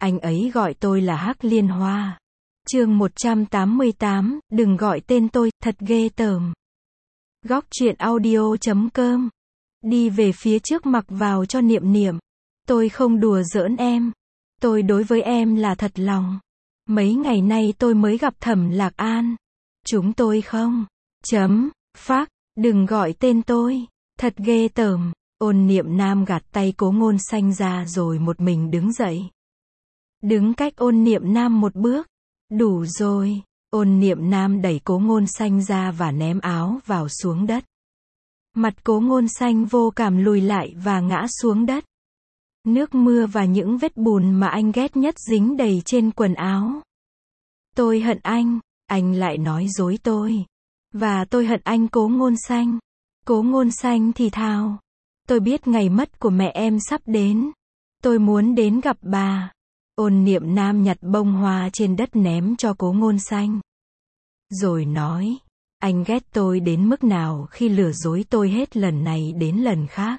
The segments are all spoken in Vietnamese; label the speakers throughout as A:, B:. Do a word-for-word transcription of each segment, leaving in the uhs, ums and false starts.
A: Anh ấy gọi tôi là Hắc Liên Hoa. Chương một trăm tám mươi tám, đừng gọi tên tôi, thật ghê tởm. Góc truyện audio chấm com. Đi về phía trước mặc vào cho Niệm Niệm. Tôi không đùa giỡn em. Tôi đối với em là thật lòng. Mấy ngày nay tôi mới gặp Thẩm Lạc An. Chúng tôi không. Chấm. Phác. Đừng gọi tên tôi. Thật ghê tởm. Ôn Niệm Nam gạt tay Cố Ngôn Xanh ra rồi một mình đứng dậy. Đứng cách Ôn Niệm Nam một bước. Đủ rồi. Ôn Niệm Nam đẩy Cố Ngôn Xanh ra và ném áo vào xuống đất. Mặt Cố Ngôn Xanh vô cảm lùi lại và ngã xuống đất. Nước mưa và những vết bùn mà anh ghét nhất dính đầy trên quần áo. Tôi hận anh, anh lại nói dối tôi. Và tôi hận anh Cố Ngôn Xanh. Cố Ngôn Xanh thì thào. Tôi biết ngày mất của mẹ em sắp đến. Tôi muốn đến gặp bà. Ôn Niệm Nam nhặt bông hoa trên đất ném cho Cố Ngôn Xanh. Rồi nói, anh ghét tôi đến mức nào khi lừa dối tôi hết lần này đến lần khác.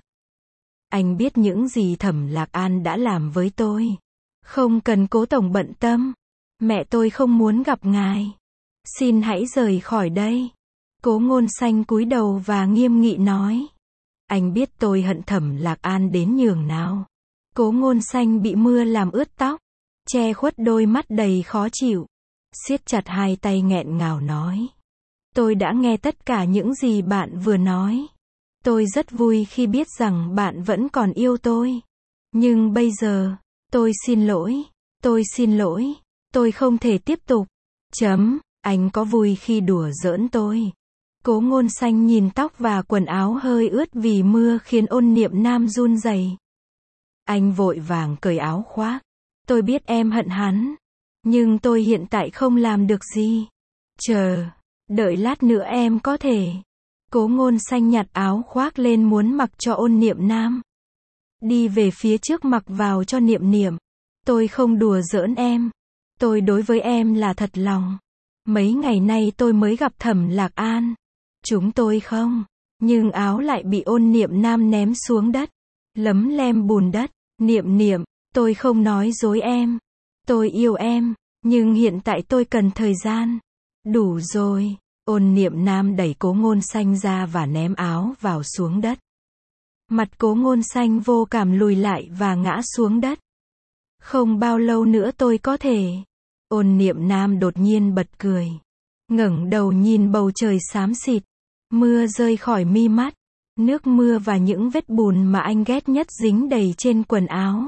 A: Anh biết những gì Thẩm Lạc An đã làm với tôi. Không cần Cố tổng bận tâm. Mẹ tôi không muốn gặp ngài. Xin hãy rời khỏi đây. Cố Ngôn Xanh cúi đầu và nghiêm nghị nói. Anh biết tôi hận Thẩm Lạc An đến nhường nào. Cố Ngôn Xanh bị mưa làm ướt tóc, che khuất đôi mắt đầy khó chịu, siết chặt hai tay nghẹn ngào nói. Tôi đã nghe tất cả những gì bạn vừa nói. Tôi rất vui khi biết rằng bạn vẫn còn yêu tôi. Nhưng bây giờ, tôi xin lỗi, tôi xin lỗi, tôi không thể tiếp tục. Chấm, anh có vui khi đùa giỡn tôi. Cố Ngôn Xanh nhìn tóc và quần áo hơi ướt vì mưa khiến Ôn Niệm Nam run rẩy. Anh vội vàng cởi áo khoác. Tôi biết em hận hắn. Nhưng tôi hiện tại không làm được gì. Chờ, đợi lát nữa em có thể. Cố Ngôn Xanh nhặt áo khoác lên muốn mặc cho Ôn Niệm Nam. Đi về phía trước mặc vào cho Niệm Niệm. Tôi không đùa giỡn em. Tôi đối với em là thật lòng. Mấy ngày nay tôi mới gặp Thẩm Lạc An. Chúng tôi không. Nhưng áo lại bị Ôn Niệm Nam ném xuống đất. Lấm lem bùn đất. Niệm Niệm, tôi không nói dối em. Tôi yêu em. Nhưng hiện tại tôi cần thời gian. Đủ rồi. Ôn Niệm Nam đẩy Cố Ngôn Xanh ra và ném áo vào xuống đất. Mặt Cố Ngôn Xanh vô cảm lùi lại và ngã xuống đất. Không bao lâu nữa tôi có thể. Ôn Niệm Nam đột nhiên bật cười. Ngẩng đầu nhìn bầu trời xám xịt. Mưa rơi khỏi mi mắt. Nước mưa và những vết bùn mà anh ghét nhất dính đầy trên quần áo.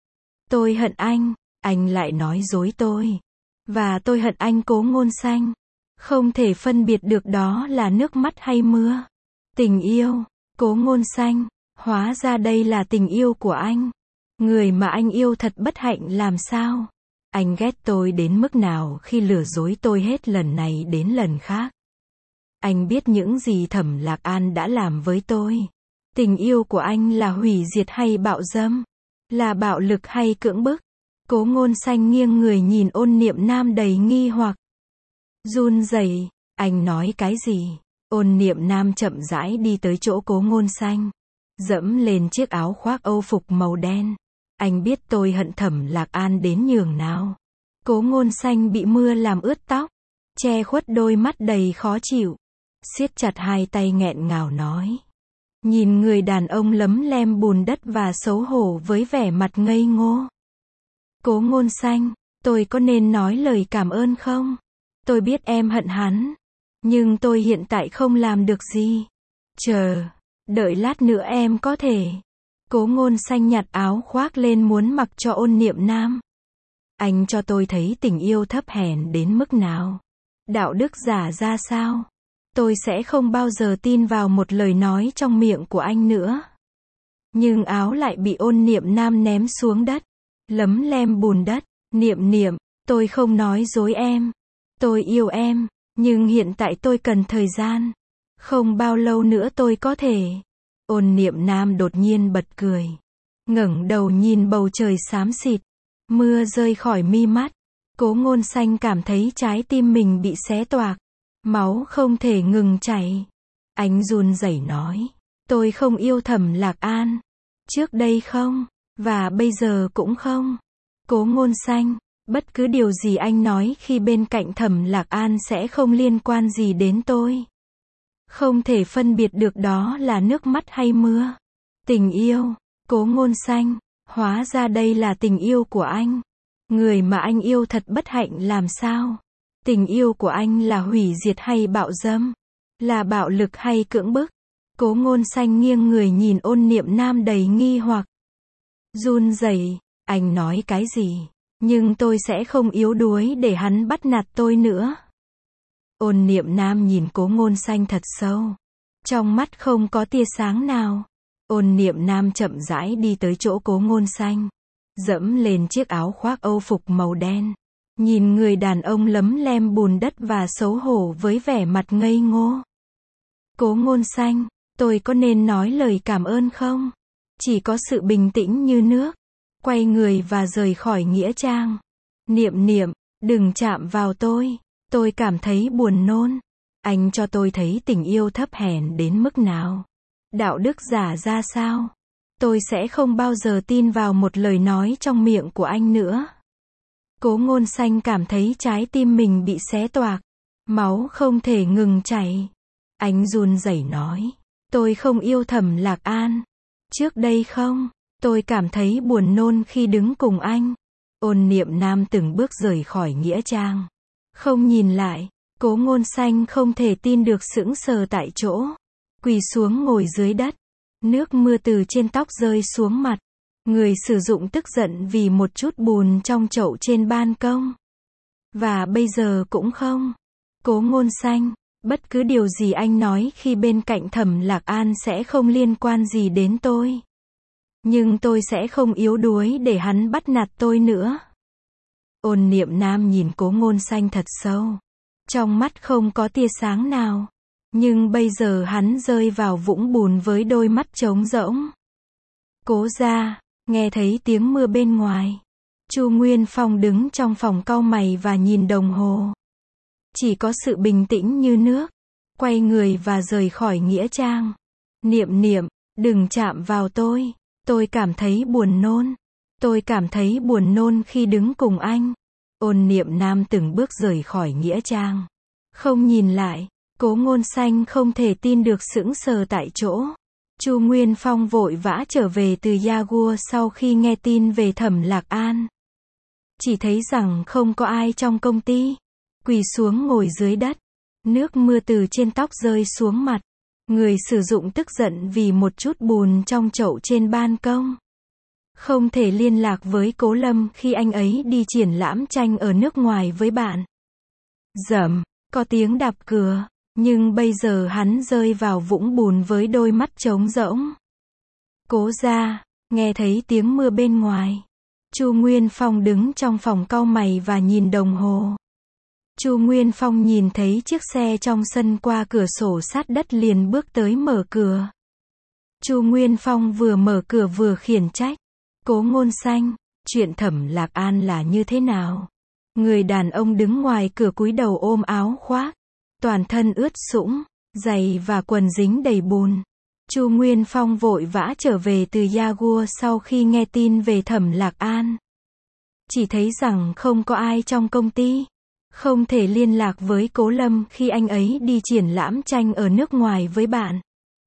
A: Tôi hận anh, anh lại nói dối tôi. Và tôi hận anh Cố Ngôn Xanh. Không thể phân biệt được đó là nước mắt hay mưa. Tình yêu, Cố Ngôn Xanh, hóa ra đây là tình yêu của anh. Người mà anh yêu thật bất hạnh làm sao? Anh ghét tôi đến mức nào khi lừa dối tôi hết lần này đến lần khác. Anh biết những gì Thẩm Lạc An đã làm với tôi. Tình yêu của anh là hủy diệt hay bạo dâm? Là bạo lực hay cưỡng bức? Cố Ngôn Xanh nghiêng người nhìn Ôn Niệm Nam đầy nghi hoặc. Run rẩy, anh nói cái gì? Ôn Niệm Nam chậm rãi đi tới chỗ Cố Ngôn Xanh. Dẫm lên chiếc áo khoác Âu phục màu đen. Anh biết tôi hận Thẩm Lạc An đến nhường nào. Cố Ngôn Xanh bị mưa làm ướt tóc, che khuất đôi mắt đầy khó chịu, siết chặt hai tay nghẹn ngào nói. Nhìn người đàn ông lấm lem bùn đất và xấu hổ với vẻ mặt ngây ngô. Cố Ngôn Xanh, tôi có nên nói lời cảm ơn không? Tôi biết em hận hắn. Nhưng tôi hiện tại không làm được gì. Chờ, đợi lát nữa em có thể. Cố Ngôn Xanh nhặt áo khoác lên muốn mặc cho Ôn Niệm Nam. Anh cho tôi thấy tình yêu thấp hèn đến mức nào. Đạo đức giả ra sao. Tôi sẽ không bao giờ tin vào một lời nói trong miệng của anh nữa. Nhưng áo lại bị Ôn Niệm Nam ném xuống đất. Lấm lem bùn đất. Niệm Niệm, tôi không nói dối em. Tôi yêu em. Nhưng hiện tại tôi cần thời gian. Không bao lâu nữa tôi có thể. Ôn Niệm Nam đột nhiên bật cười. Ngẩng đầu nhìn bầu trời xám xịt. Mưa rơi khỏi mi mắt. Cố Ngôn Xanh cảm thấy trái tim mình bị xé toạc. Máu không thể ngừng chảy. Anh run rẩy nói. Tôi không yêu Thẩm Lạc An. Trước đây không. Và bây giờ cũng không. Cố Ngôn Xanh, bất cứ điều gì anh nói khi bên cạnh Thẩm Lạc An sẽ không liên quan gì đến tôi. Không thể phân biệt được đó là nước mắt hay mưa. Tình yêu, Cố Ngôn Xanh, hóa ra đây là tình yêu của anh. Người mà anh yêu thật bất hạnh làm sao? Tình yêu của anh là hủy diệt hay bạo dâm? Là bạo lực hay cưỡng bức? Cố Ngôn Xanh nghiêng người nhìn Ôn Niệm Nam đầy nghi hoặc. Run rẩy, anh nói cái gì? Nhưng tôi sẽ không yếu đuối để hắn bắt nạt tôi nữa. Ôn Niệm Nam nhìn Cố Ngôn Xanh thật sâu. Trong mắt không có tia sáng nào. Ôn Niệm Nam chậm rãi đi tới chỗ Cố Ngôn Xanh. Dẫm lên chiếc áo khoác Âu phục màu đen. Nhìn người đàn ông lấm lem bùn đất và xấu hổ với vẻ mặt ngây ngô. Cố Ngôn Xanh, tôi có nên nói lời cảm ơn không? Chỉ có sự bình tĩnh như nước. Quay người và rời khỏi nghĩa trang. Niệm Niệm, đừng chạm vào tôi. Tôi cảm thấy buồn nôn. Anh cho tôi thấy tình yêu thấp hèn đến mức nào. Đạo đức giả ra sao. Tôi sẽ không bao giờ tin vào một lời nói trong miệng của anh nữa. Cố Ngôn Xanh cảm thấy trái tim mình bị xé toạc. Máu không thể ngừng chảy. Anh run rẩy nói. Tôi không yêu Thẩm Lạc An. Trước đây không. Tôi cảm thấy buồn nôn khi đứng cùng anh. Ôn Niệm Nam từng bước rời khỏi nghĩa trang. Không nhìn lại. Cố Ngôn Xanh không thể tin được sững sờ tại chỗ. Quỳ xuống ngồi dưới đất. Nước mưa từ trên tóc rơi xuống mặt. Người sử dụng tức giận vì một chút bùn trong chậu trên ban công. Và bây giờ cũng không. Cố Ngôn Xanh, bất cứ điều gì anh nói khi bên cạnh Thẩm Lạc An sẽ không liên quan gì đến tôi. Nhưng tôi sẽ không yếu đuối để hắn bắt nạt tôi nữa. Ôn Niệm Nam nhìn Cố Ngôn Xanh thật sâu. Trong mắt không có tia sáng nào. Nhưng bây giờ hắn rơi vào vũng bùn với đôi mắt trống rỗng. Cố gia, nghe thấy tiếng mưa bên ngoài. Chu Nguyên Phong đứng trong phòng cau mày và nhìn đồng hồ. Chỉ có sự bình tĩnh như nước. Quay người và rời khỏi nghĩa trang. Niệm Niệm, đừng chạm vào tôi. Tôi cảm thấy buồn nôn. Tôi cảm thấy buồn nôn khi đứng cùng anh. Ôn Niệm Nam từng bước rời khỏi nghĩa trang. Không nhìn lại. Cố Ngôn Xanh không thể tin được sững sờ tại chỗ. Chu Nguyên Phong vội vã trở về từ Yaguo sau khi nghe tin về Thẩm Lạc An. Chỉ thấy rằng không có ai trong công ty. Quỳ xuống ngồi dưới đất. Nước mưa từ trên tóc rơi xuống mặt. Người sử dụng tức giận vì một chút bùn trong chậu trên ban công. Không thể liên lạc với Cố Lâm khi anh ấy đi triển lãm tranh ở nước ngoài với bạn. Rầm, có tiếng đạp cửa. Nhưng bây giờ hắn rơi vào vũng bùn với đôi mắt trống rỗng. Cố gia, nghe thấy tiếng mưa bên ngoài. Chu Nguyên Phong đứng trong phòng cau mày và nhìn đồng hồ. Chu Nguyên Phong nhìn thấy chiếc xe trong sân qua cửa sổ sát đất liền bước tới mở cửa. Chu Nguyên Phong vừa mở cửa vừa khiển trách. Cố Ngôn Xanh, chuyện Thẩm Lạc An là như thế nào? Người đàn ông đứng ngoài cửa cúi đầu ôm áo khoác. Toàn thân ướt sũng, giày và quần dính đầy bùn. Chu Nguyên Phong vội vã trở về từ Yaguo sau khi nghe tin về Thẩm Lạc An. Chỉ thấy rằng không có ai trong công ty. Không thể liên lạc với Cố Lâm khi anh ấy đi triển lãm tranh ở nước ngoài với bạn.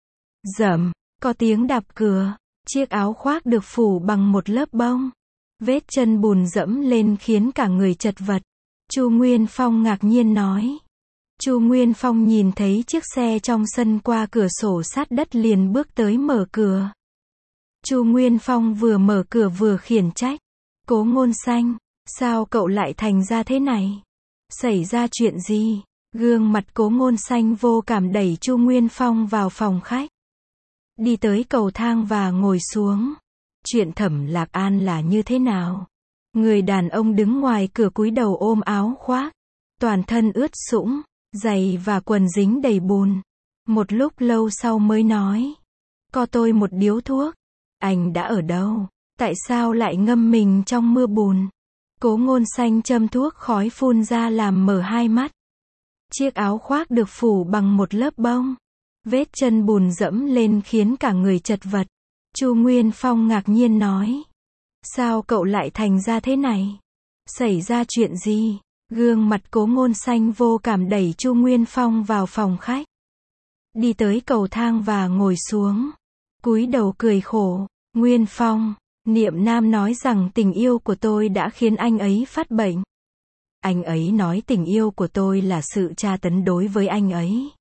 A: Rầm, có tiếng đạp cửa. Chiếc áo khoác được phủ bằng một lớp bông. Vết chân bùn dẫm lên khiến cả người chật vật. Chu Nguyên Phong ngạc nhiên nói. Chu Nguyên Phong nhìn thấy chiếc xe trong sân qua cửa sổ sát đất liền bước tới mở cửa. Chu Nguyên Phong vừa mở cửa vừa khiển trách. Cố Ngôn Xanh, sao cậu lại thành ra thế này? Xảy ra chuyện gì? Gương mặt Cố Ngôn Xanh vô cảm đẩy Chu Nguyên Phong vào phòng khách. Đi tới cầu thang và ngồi xuống. Chuyện Thẩm Lạc An là như thế nào? Người đàn ông đứng ngoài cửa cúi đầu ôm áo khoác. Toàn thân ướt sũng. Giày và quần dính đầy bùn. Một lúc lâu sau mới nói. Có tôi một điếu thuốc. Anh đã ở đâu? Tại sao lại ngâm mình trong mưa bùn? Cố Ngôn Xanh châm thuốc khói phun ra làm mở hai mắt. Chiếc áo khoác được phủ bằng một lớp bông. Vết chân bùn dẫm lên khiến cả người chật vật. Chu Nguyên Phong ngạc nhiên nói. Sao cậu lại thành ra thế này? Xảy ra chuyện gì? Gương mặt Cố Ngôn Xanh vô cảm đẩy Chu Nguyên Phong vào phòng khách. Đi tới cầu thang và ngồi xuống. Cúi đầu cười khổ. Nguyên Phong, Niệm Nam nói rằng tình yêu của tôi đã khiến anh ấy phát bệnh. Anh ấy nói tình yêu của tôi là sự tra tấn đối với anh ấy.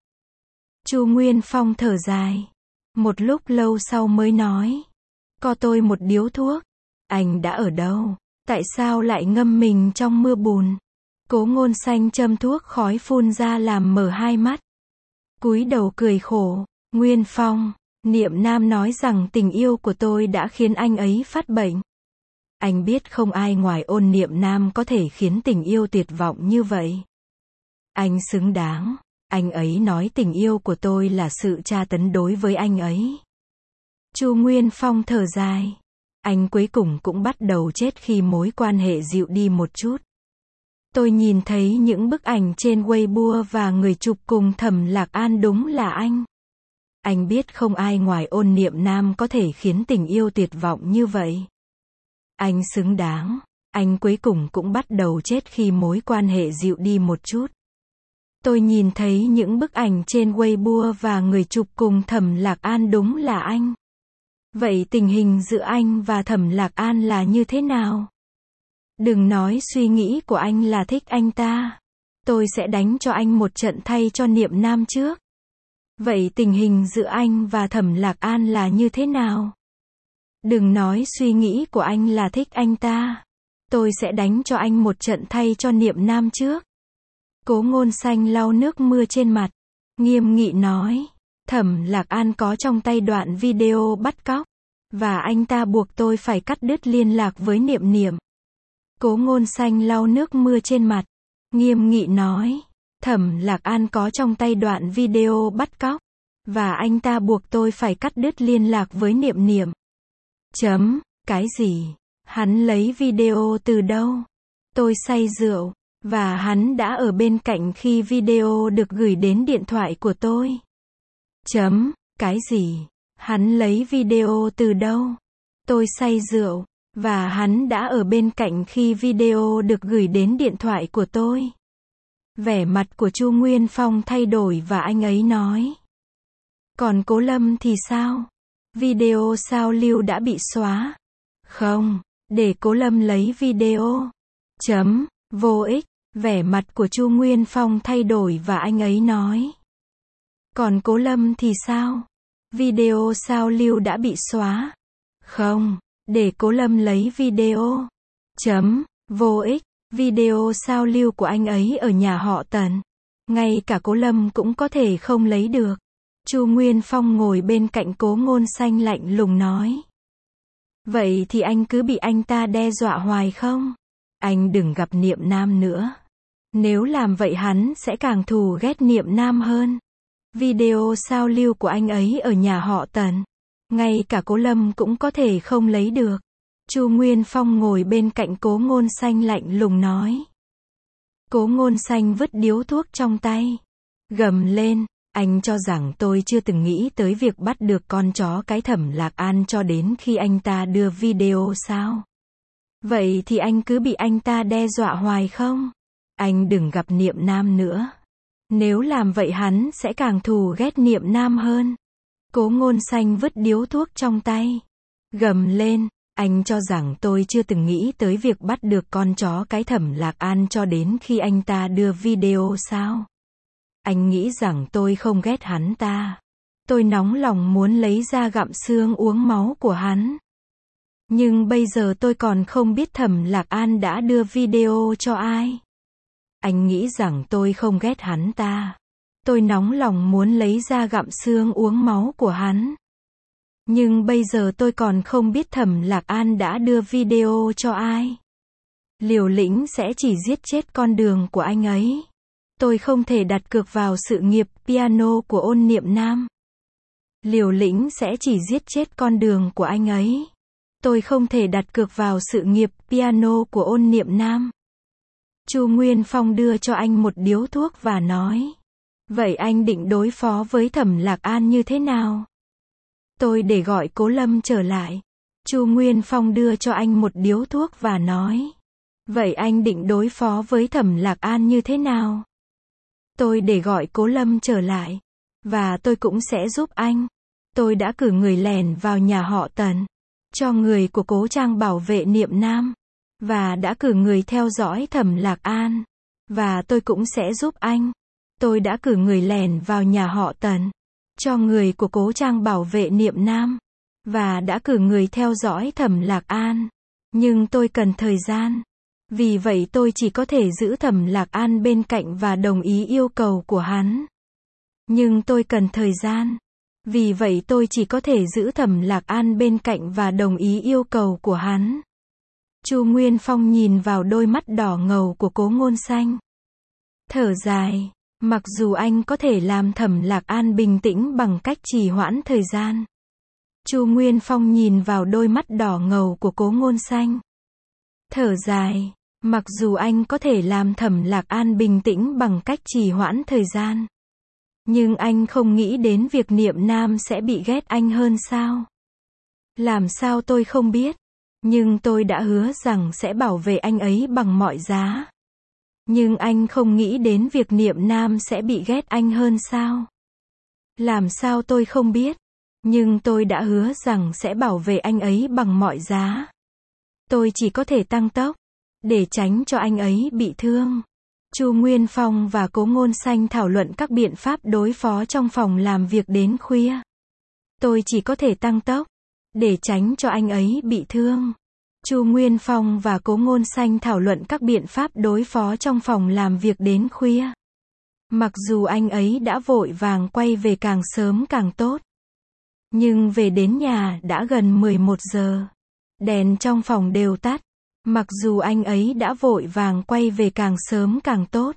A: Chu Nguyên Phong thở dài. Một lúc lâu sau mới nói. Cho tôi một điếu thuốc. Anh đã ở đâu? Tại sao lại ngâm mình trong mưa bùn? Cố Ngôn Xanh châm thuốc khói phun ra làm mở hai mắt. Cúi đầu cười khổ. Nguyên Phong, Niệm Nam nói rằng tình yêu của tôi đã khiến anh ấy phát bệnh. Anh biết không ai ngoài Ôn Niệm Nam có thể khiến tình yêu tuyệt vọng như vậy. Anh xứng đáng. Anh ấy nói tình yêu của tôi là sự tra tấn đối với anh ấy. Chu Nguyên Phong thở dài. Anh cuối cùng cũng bắt đầu chết khi mối quan hệ dịu đi một chút. Tôi nhìn thấy những bức ảnh trên Weibo và người chụp cùng Thẩm Lạc An đúng là anh. Anh biết không ai ngoài Ôn Niệm Nam có thể khiến tình yêu tuyệt vọng như vậy. Anh xứng đáng. Anh cuối cùng cũng bắt đầu chết khi mối quan hệ dịu đi một chút. Tôi nhìn thấy những bức ảnh trên Weibo và người chụp cùng Thẩm Lạc An đúng là anh. Vậy tình hình giữa anh và Thẩm Lạc An là như thế nào? Đừng nói suy nghĩ của anh là thích anh ta. Tôi sẽ đánh cho anh một trận thay cho Niệm Nam trước. Vậy tình hình giữa anh và Thẩm Lạc An là như thế nào? Đừng nói suy nghĩ của anh là thích anh ta. Tôi sẽ đánh cho anh một trận thay cho Niệm Nam trước. Cố Ngôn Xanh lau nước mưa trên mặt. Nghiêm nghị nói. Thẩm Lạc An có trong tay đoạn video bắt cóc. Và anh ta buộc tôi phải cắt đứt liên lạc với Niệm Niệm. Cố Ngôn Xanh lau nước mưa trên mặt. Nghiêm nghị nói. Thẩm Lạc An có trong tay đoạn video bắt cóc. Và anh ta buộc tôi phải cắt đứt liên lạc với Niệm Niệm. Chấm. Cái gì? Hắn lấy video từ đâu? Tôi say rượu. Và hắn đã ở bên cạnh khi video được gửi đến điện thoại của tôi. Chấm. Cái gì? Hắn lấy video từ đâu? Tôi say rượu. Và hắn đã ở bên cạnh khi video được gửi đến điện thoại của tôi. Vẻ mặt của Chu Nguyên Phong thay đổi và anh ấy nói. Còn Cố Lâm thì sao? Video sao lưu đã bị xóa? Không, để Cố Lâm lấy video. Chấm. Vô ích. Vẻ mặt của Chu Nguyên Phong thay đổi và anh ấy nói. Còn Cố Lâm thì sao? Video sao lưu đã bị xóa? Không, để Cố Lâm lấy video. Chấm. Vô ích. Video sao lưu của anh ấy ở nhà họ Tần. Ngay cả Cố Lâm cũng có thể không lấy được. Chu Nguyên Phong ngồi bên cạnh Cố Ngôn Xanh lạnh lùng nói. Vậy thì anh cứ bị anh ta đe dọa hoài không? Anh đừng gặp Niệm Nam nữa. Nếu làm vậy hắn sẽ càng thù ghét Niệm Nam hơn. Video sao lưu của anh ấy ở nhà họ Tần. Ngay cả Cố Lâm cũng có thể không lấy được. Chu Nguyên Phong ngồi bên cạnh Cố Ngôn Xanh lạnh lùng nói. Cố Ngôn Xanh vứt điếu thuốc trong tay. Gầm lên. Anh cho rằng tôi chưa từng nghĩ tới việc bắt được con chó cái Thẩm Lạc An cho đến khi anh ta đưa video sao? Vậy thì anh cứ bị anh ta đe dọa hoài không? Anh đừng gặp Niệm Nam nữa. Nếu làm vậy hắn sẽ càng thù ghét Niệm Nam hơn. Cố Ngôn Xanh vứt điếu thuốc trong tay. Gầm lên. Anh cho rằng tôi chưa từng nghĩ tới việc bắt được con chó cái Thẩm Lạc An cho đến khi anh ta đưa video sao? Anh nghĩ rằng tôi không ghét hắn ta. Tôi nóng lòng muốn lấy ra gặm xương uống máu của hắn. Nhưng bây giờ tôi còn không biết Thẩm Lạc An đã đưa video cho ai. Anh nghĩ rằng tôi không ghét hắn ta. Tôi nóng lòng muốn lấy ra gặm xương uống máu của hắn. Nhưng bây giờ tôi còn không biết Thẩm Lạc An đã đưa video cho ai. Liều lĩnh sẽ chỉ giết chết con đường của anh ấy. Tôi không thể đặt cược vào sự nghiệp piano của Ôn Niệm Nam. Liều lĩnh sẽ chỉ giết chết con đường của anh ấy. Tôi không thể đặt cược vào sự nghiệp piano của Ôn Niệm Nam. Chu Nguyên Phong đưa cho anh một điếu thuốc và nói. Vậy anh định đối phó với Thẩm Lạc An như thế nào? Tôi để gọi Cố Lâm trở lại. Chu Nguyên Phong đưa cho anh một điếu thuốc và nói. Vậy anh định đối phó với Thẩm Lạc An như thế nào? Tôi để gọi Cố Lâm trở lại. Và tôi cũng sẽ giúp anh. Tôi đã cử người lẻn vào nhà họ Tần. Cho người của Cố Trang bảo vệ Niệm Nam. Và đã cử người theo dõi Thẩm Lạc An. Và tôi cũng sẽ giúp anh. Tôi đã cử người lẻn vào nhà họ Tần. Cho người của Cố Trang bảo vệ Niệm Nam. Và đã cử người theo dõi Thẩm Lạc An. Nhưng tôi cần thời gian. Vì vậy tôi chỉ có thể giữ Thẩm Lạc An bên cạnh và đồng ý yêu cầu của hắn. Nhưng tôi cần thời gian. Vì vậy tôi chỉ có thể giữ Thẩm Lạc An bên cạnh và đồng ý yêu cầu của hắn. Chu Nguyên Phong nhìn vào đôi mắt đỏ ngầu của Cố Ngôn Xanh. Thở dài. Mặc dù anh có thể làm Thẩm Lạc An bình tĩnh bằng cách trì hoãn thời gian. Chu Nguyên Phong nhìn vào đôi mắt đỏ ngầu của Cố Ngôn Xanh. Thở dài. Mặc dù anh có thể làm Thẩm Lạc An bình tĩnh bằng cách trì hoãn thời gian. Nhưng anh không nghĩ đến việc Niệm Nam sẽ bị ghét anh hơn sao? Làm sao tôi không biết? Nhưng tôi đã hứa rằng sẽ bảo vệ anh ấy bằng mọi giá. Nhưng anh không nghĩ đến việc Niệm Nam sẽ bị ghét anh hơn sao? Làm sao tôi không biết? Nhưng tôi đã hứa rằng sẽ bảo vệ anh ấy bằng mọi giá. Tôi chỉ có thể tăng tốc. Để tránh cho anh ấy bị thương. Chu Nguyên Phong và Cố Ngôn Xanh thảo luận các biện pháp đối phó trong phòng làm việc đến khuya. Tôi chỉ có thể tăng tốc. Để tránh cho anh ấy bị thương. Chu Nguyên Phong và Cố Ngôn Xanh thảo luận các biện pháp đối phó trong phòng làm việc đến khuya. Mặc dù anh ấy đã vội vàng quay về càng sớm càng tốt. Nhưng về đến nhà đã gần mười một giờ. Đèn trong phòng đều tắt. Mặc dù anh ấy đã vội vàng quay về càng sớm càng tốt.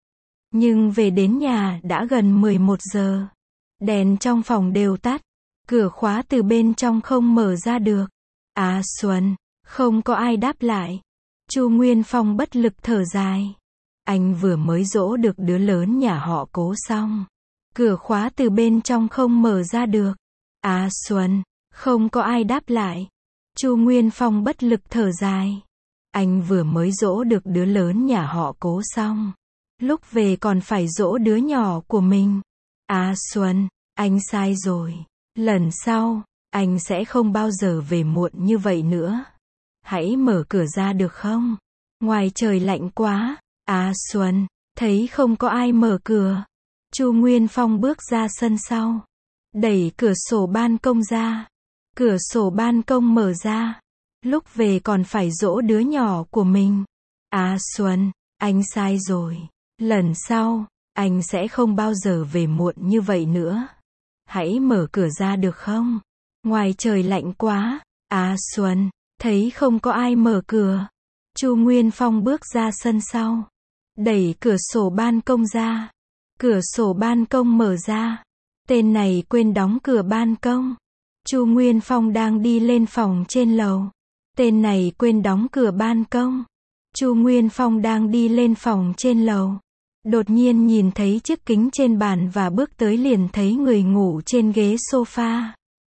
A: Nhưng về đến nhà đã gần mười một giờ. Đèn trong phòng đều tắt. Cửa khóa từ bên trong không mở ra được. À Xuân, không có ai đáp lại. Chu Nguyên Phong bất lực thở dài. Anh vừa mới dỗ được đứa lớn nhà họ Cố xong. Cửa khóa từ bên trong không mở ra được. À Xuân, không có ai đáp lại. Chu Nguyên Phong bất lực thở dài. Anh vừa mới dỗ được đứa lớn nhà họ Cố xong. Lúc về còn phải dỗ đứa nhỏ của mình. À Xuân, anh sai rồi. Lần sau, anh sẽ không bao giờ về muộn như vậy nữa. Hãy mở cửa ra được không? Ngoài trời lạnh quá. À Xuân, thấy không có ai mở cửa. Chu Nguyên Phong bước ra sân sau. Đẩy cửa sổ ban công ra. Cửa sổ ban công mở ra. Lúc về còn phải dỗ đứa nhỏ của mình. À Xuân, anh sai rồi. Lần sau, anh sẽ không bao giờ về muộn như vậy nữa. Hãy mở cửa ra được không? Ngoài trời lạnh quá. À Xuân, thấy không có ai mở cửa. Chu Nguyên Phong bước ra sân sau. Đẩy cửa sổ ban công ra. Cửa sổ ban công mở ra. Tên này quên đóng cửa ban công. Chu Nguyên Phong đang đi lên phòng trên lầu. Tên này quên đóng cửa ban công. Chu Nguyên Phong đang đi lên phòng trên lầu. Đột nhiên nhìn thấy chiếc kính trên bàn và bước tới liền thấy người ngủ trên ghế sofa.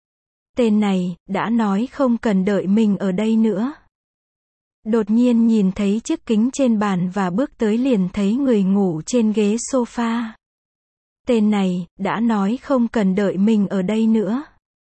A: Tên này đã nói không cần đợi mình ở đây nữa. Đột nhiên nhìn thấy chiếc kính trên bàn và bước tới liền thấy người ngủ trên ghế sofa. Tên này đã nói không cần đợi mình ở đây nữa.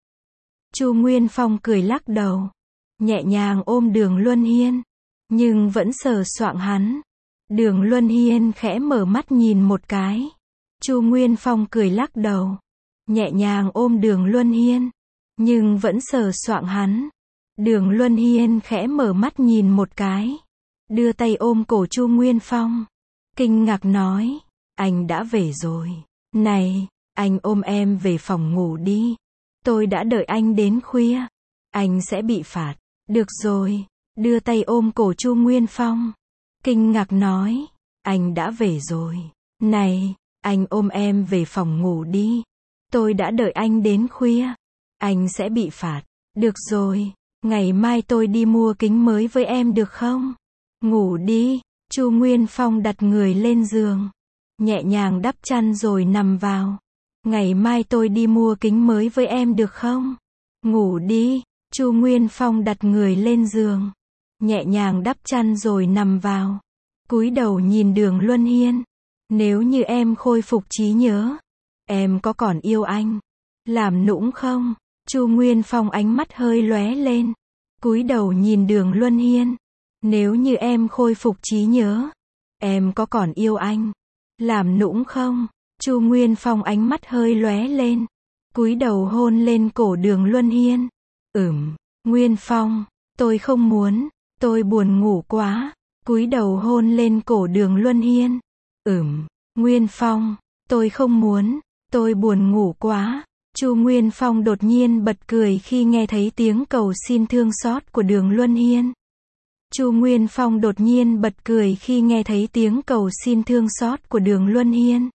A: Chu Nguyên Phong cười lắc đầu. Nhẹ nhàng ôm Đường Luân Hiên. Nhưng vẫn sờ soạng hắn. Đường Luân Hiên khẽ mở mắt nhìn một cái. Chu Nguyên Phong cười lắc đầu. Nhẹ nhàng ôm Đường Luân Hiên. Nhưng vẫn sờ soạng hắn. Đường Luân Hiên khẽ mở mắt nhìn một cái. Đưa tay ôm cổ Chu Nguyên Phong. Kinh ngạc nói. Anh đã về rồi. Này, anh ôm em về phòng ngủ đi. Tôi đã đợi anh đến khuya. Anh sẽ bị phạt. Được rồi. Đưa tay ôm cổ Chu Nguyên Phong. Kinh ngạc nói. Anh đã về rồi. Này, anh ôm em về phòng ngủ đi. Tôi đã đợi anh đến khuya. Anh sẽ bị phạt. Được rồi. Ngày mai tôi đi mua kính mới với em được không? Ngủ đi. Chu Nguyên Phong đặt người lên giường. Nhẹ nhàng đắp chăn rồi nằm vào. Ngày mai tôi đi mua kính mới với em được không? Ngủ đi. Chu Nguyên Phong đặt người lên giường, nhẹ nhàng đắp chăn rồi nằm vào, cúi đầu nhìn Đường Luân Hiên. Nếu như em khôi phục trí nhớ, em có còn yêu anh, làm nũng không? Chu Nguyên Phong ánh mắt hơi lóe lên, cúi đầu nhìn Đường Luân Hiên. Nếu như em khôi phục trí nhớ, em có còn yêu anh, làm nũng không? Chu Nguyên Phong ánh mắt hơi lóe lên, cúi đầu hôn lên cổ Đường Luân Hiên. Ừm, Nguyên Phong, tôi không muốn, tôi buồn ngủ quá. Cúi đầu hôn lên cổ Đường Luân Hiên. Ừm, Nguyên Phong, tôi không muốn, tôi buồn ngủ quá. Chu Nguyên Phong đột nhiên bật cười khi nghe thấy tiếng cầu xin thương xót của Đường Luân Hiên. Chu Nguyên Phong đột nhiên bật cười khi nghe thấy tiếng cầu xin thương xót của Đường Luân Hiên.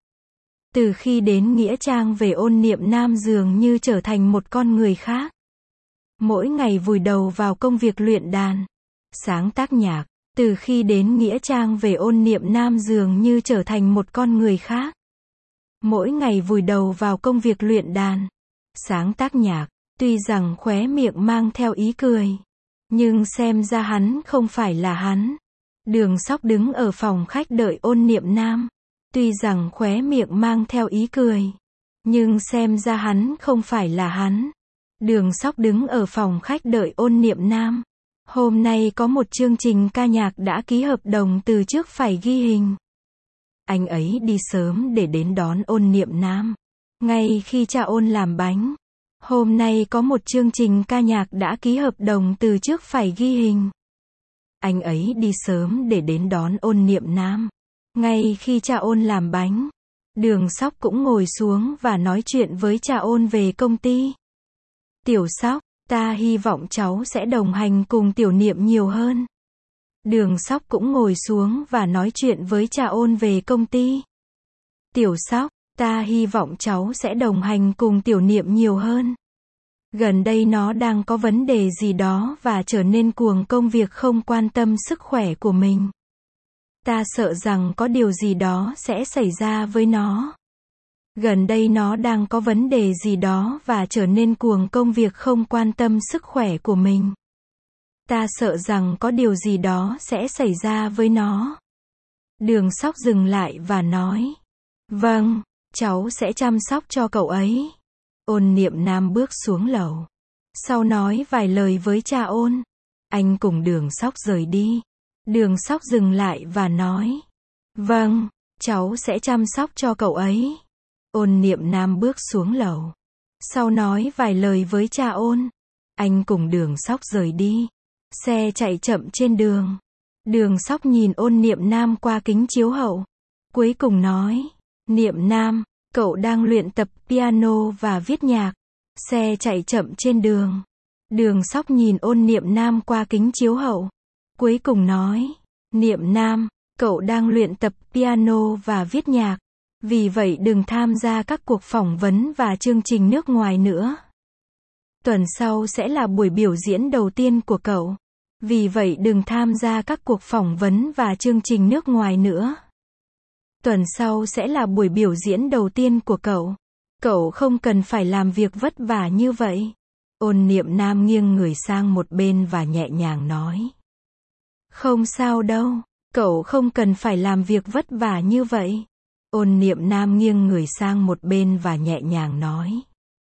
A: Từ khi đến Nghĩa Trang về, Ôn Niệm Nam dường như trở thành một con người khác. Mỗi ngày vùi đầu vào công việc luyện đàn, sáng tác nhạc. Từ khi đến Nghĩa Trang về, Ôn Niệm Nam dường như trở thành một con người khác. Mỗi ngày vùi đầu vào công việc luyện đàn, sáng tác nhạc. Tuy rằng khóe miệng mang theo ý cười, nhưng xem ra hắn không phải là hắn. Đường Sóc đứng ở phòng khách đợi Ôn Niệm Nam. Tuy rằng khóe miệng mang theo ý cười, nhưng xem ra hắn không phải là hắn. Đường Sóc đứng ở phòng khách đợi Ôn Niệm Nam. Hôm nay có một chương trình ca nhạc đã ký hợp đồng từ trước phải ghi hình. Anh ấy đi sớm để đến đón Ôn Niệm Nam. Ngay khi cha Ôn làm bánh. Hôm nay có một chương trình ca nhạc đã ký hợp đồng từ trước phải ghi hình. Anh ấy đi sớm để đến đón Ôn Niệm Nam. Ngay khi cha Ôn làm bánh, Đường Sóc cũng ngồi xuống và nói chuyện với cha Ôn về công ty. Tiểu Sóc, ta hy vọng cháu sẽ đồng hành cùng Tiểu Niệm nhiều hơn. Đường Sóc cũng ngồi xuống và nói chuyện với cha Ôn về công ty. Tiểu Sóc, ta hy vọng cháu sẽ đồng hành cùng Tiểu Niệm nhiều hơn. Gần đây nó đang có vấn đề gì đó và trở nên cuồng công việc, không quan tâm sức khỏe của mình. Ta sợ rằng có điều gì đó sẽ xảy ra với nó. Gần đây nó đang có vấn đề gì đó và trở nên cuồng công việc, không quan tâm sức khỏe của mình. Ta sợ rằng có điều gì đó sẽ xảy ra với nó. Đường Sóc dừng lại và nói. Vâng, cháu sẽ chăm sóc cho cậu ấy. Ôn Niệm Nam bước xuống lầu. Sau nói vài lời với cha Ôn, anh cùng Đường Sóc rời đi. Đường Sóc dừng lại và nói. Vâng, cháu sẽ chăm sóc cho cậu ấy. Ôn Niệm Nam bước xuống lầu. Sau nói vài lời với cha Ôn, anh cùng Đường Sóc rời đi. Xe chạy chậm trên đường. Đường Sóc nhìn Ôn Niệm Nam qua kính chiếu hậu. Cuối cùng nói. Niệm Nam, cậu đang luyện tập piano và viết nhạc. Xe chạy chậm trên đường. Đường Sóc nhìn Ôn Niệm Nam qua kính chiếu hậu. Cuối cùng nói. Niệm Nam, cậu đang luyện tập piano và viết nhạc. Vì vậy đừng tham gia các cuộc phỏng vấn và chương trình nước ngoài nữa. Tuần sau sẽ là buổi biểu diễn đầu tiên của cậu. Vì vậy đừng tham gia các cuộc phỏng vấn và chương trình nước ngoài nữa. Tuần sau sẽ là buổi biểu diễn đầu tiên của cậu. Cậu không cần phải làm việc vất vả như vậy. Ôn Niệm Nam nghiêng người sang một bên và nhẹ nhàng nói. Không sao đâu, cậu không cần phải làm việc vất vả như vậy. Ôn Niệm Nam nghiêng người sang một bên và nhẹ nhàng nói.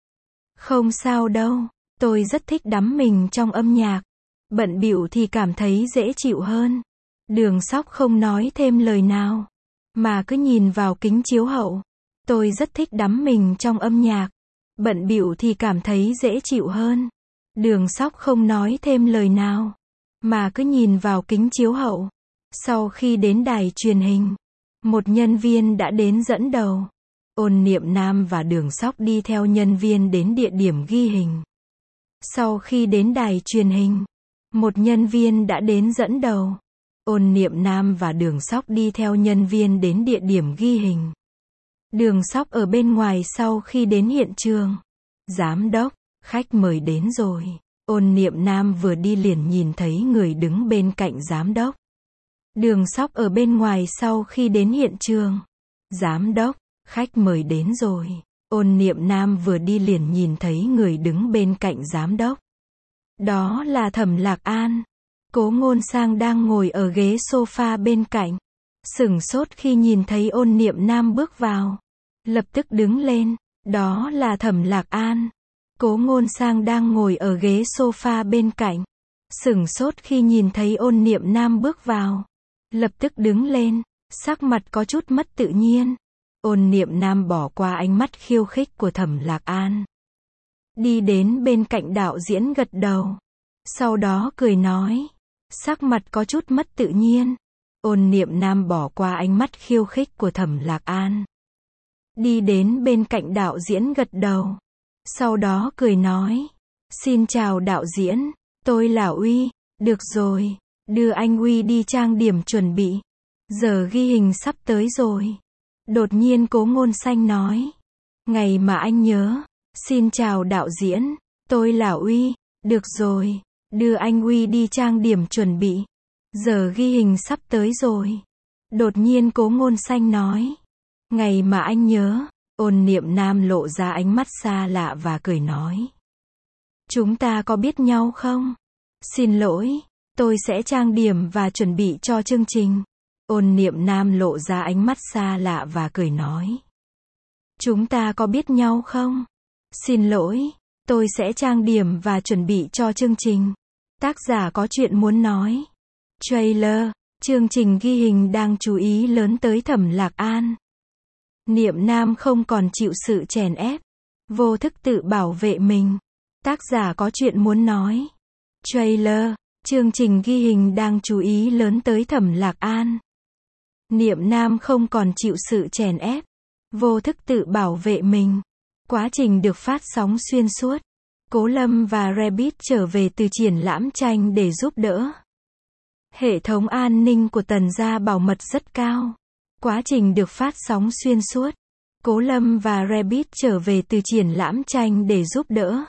A: Không sao đâu, tôi rất thích đắm mình trong âm nhạc. Bận bịu thì cảm thấy dễ chịu hơn. Đường Sóc không nói thêm lời nào, mà cứ nhìn vào kính chiếu hậu. Tôi rất thích đắm mình trong âm nhạc. Bận bịu thì cảm thấy dễ chịu hơn. Đường Sóc không nói thêm lời nào, mà cứ nhìn vào kính chiếu hậu. Sau khi đến đài truyền hình, một nhân viên đã đến dẫn đầu. Ôn Niệm Nam và Đường Sóc đi theo nhân viên đến địa điểm ghi hình. Sau khi đến đài truyền hình, một nhân viên đã đến dẫn đầu. Ôn Niệm Nam và Đường Sóc đi theo nhân viên đến địa điểm ghi hình. Đường Sóc ở bên ngoài sau khi đến hiện trường. Giám đốc, khách mời đến rồi. Ôn Niệm Nam vừa đi liền nhìn thấy người đứng bên cạnh giám đốc. Đường Sóc ở bên ngoài sau khi đến hiện trường. Giám đốc, khách mời đến rồi. Ôn Niệm Nam vừa đi liền nhìn thấy người đứng bên cạnh giám đốc. Đó là Thẩm Lạc An. Cố Ngôn Sang đang ngồi ở ghế sofa bên cạnh. Sửng sốt khi nhìn thấy Ôn Niệm Nam bước vào. Lập tức đứng lên. Đó là Thẩm Lạc An. Cố Ngôn Sang đang ngồi ở ghế sofa bên cạnh. Sửng sốt khi nhìn thấy Ôn Niệm Nam bước vào. Lập tức đứng lên. Sắc mặt có chút mất tự nhiên. Ôn Niệm Nam bỏ qua ánh mắt khiêu khích của Thẩm Lạc An. Đi đến bên cạnh đạo diễn gật đầu. Sau đó cười nói. Sắc mặt có chút mất tự nhiên. Ôn Niệm Nam bỏ qua ánh mắt khiêu khích của Thẩm Lạc An. Đi đến bên cạnh đạo diễn gật đầu. Sau đó cười nói. Xin chào đạo diễn, tôi là Uy. Được rồi, đưa anh Uy đi trang điểm chuẩn bị. Giờ ghi hình sắp tới rồi. Đột nhiên Cố Ngôn Xanh nói. Ngày mà anh nhớ. Xin chào đạo diễn, tôi là Uy. Được rồi, đưa anh Uy đi trang điểm chuẩn bị. Giờ ghi hình sắp tới rồi. Đột nhiên Cố Ngôn Xanh nói. Ngày mà anh nhớ. Ôn Niệm Nam lộ ra ánh mắt xa lạ và cười nói. Chúng ta có biết nhau không? Xin lỗi, tôi sẽ trang điểm và chuẩn bị cho chương trình. Ôn Niệm Nam lộ ra ánh mắt xa lạ và cười nói. Chúng ta có biết nhau không? Xin lỗi, tôi sẽ trang điểm và chuẩn bị cho chương trình. Tác giả có chuyện muốn nói. Trailer, chương trình ghi hình đang chú ý lớn tới Thẩm Lạc An. Niệm Nam không còn chịu sự chèn ép. Vô thức tự bảo vệ mình. Tác giả có chuyện muốn nói. Trailer, chương trình ghi hình đang chú ý lớn tới Thẩm Lạc An. Niệm Nam không còn chịu sự chèn ép. Vô thức tự bảo vệ mình. Quá trình được phát sóng xuyên suốt. Cố Lâm và Rabbit trở về từ triển lãm tranh để giúp đỡ. Hệ thống an ninh của Tần gia bảo mật rất cao. Quá trình được phát sóng xuyên suốt. Cố Lâm và Rabbit trở về từ triển lãm tranh để giúp đỡ.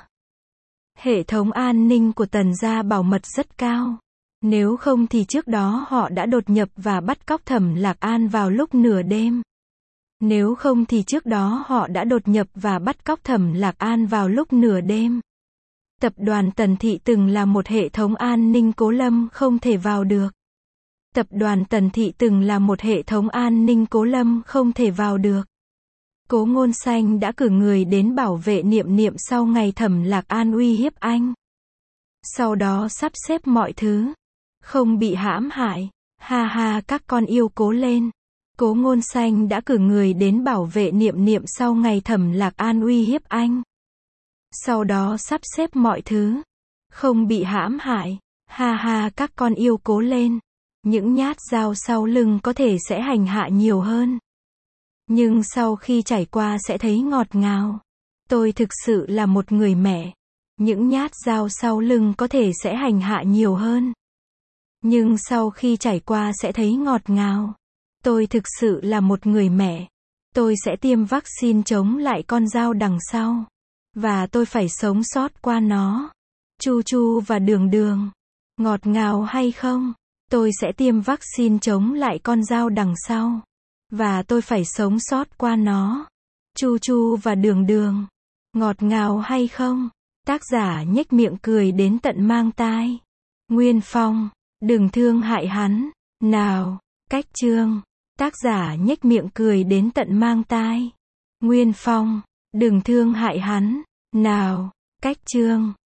A: Hệ thống an ninh của Tần gia bảo mật rất cao. Nếu không thì trước đó họ đã đột nhập và bắt cóc Thẩm Lạc An vào lúc nửa đêm. Nếu không thì trước đó họ đã đột nhập và bắt cóc Thẩm Lạc An vào lúc nửa đêm. Tập đoàn Tần Thị từng là một hệ thống an ninh Cố Lâm không thể vào được. Tập đoàn Tần Thị từng là một hệ thống an ninh Cố Lâm không thể vào được. Cố Ngôn Xanh đã cử người đến bảo vệ Niệm Niệm sau ngày Thẩm Lạc An uy hiếp anh. Sau đó sắp xếp mọi thứ. Không bị hãm hại. Ha ha, các con yêu cố lên. Cố Ngôn Xanh đã cử người đến bảo vệ Niệm Niệm sau ngày Thẩm Lạc An uy hiếp anh. Sau đó sắp xếp mọi thứ. Không bị hãm hại. Ha ha, các con yêu cố lên. Những nhát dao sau lưng có thể sẽ hành hạ nhiều hơn. Nhưng sau khi trải qua sẽ thấy ngọt ngào. Tôi thực sự là một người mẹ. Những nhát dao sau lưng có thể sẽ hành hạ nhiều hơn. Nhưng sau khi trải qua sẽ thấy ngọt ngào. Tôi thực sự là một người mẹ. Tôi sẽ tiêm vaccine chống lại con dao đằng sau. Và tôi phải sống sót qua nó. Chu Chu và Đường Đường. Ngọt ngào hay không? Tôi sẽ tiêm vaccine chống lại con dao đằng sau. Và tôi phải sống sót qua nó. Chu Chu và Đường Đường. Ngọt ngào hay không? Tác giả nhếch miệng cười đến tận mang tai. Nguyên Phong. Đừng thương hại hắn. Nào. Cách chương. Tác giả nhếch miệng cười đến tận mang tai. Nguyên Phong. Đừng thương hại hắn. Nào. Cách chương.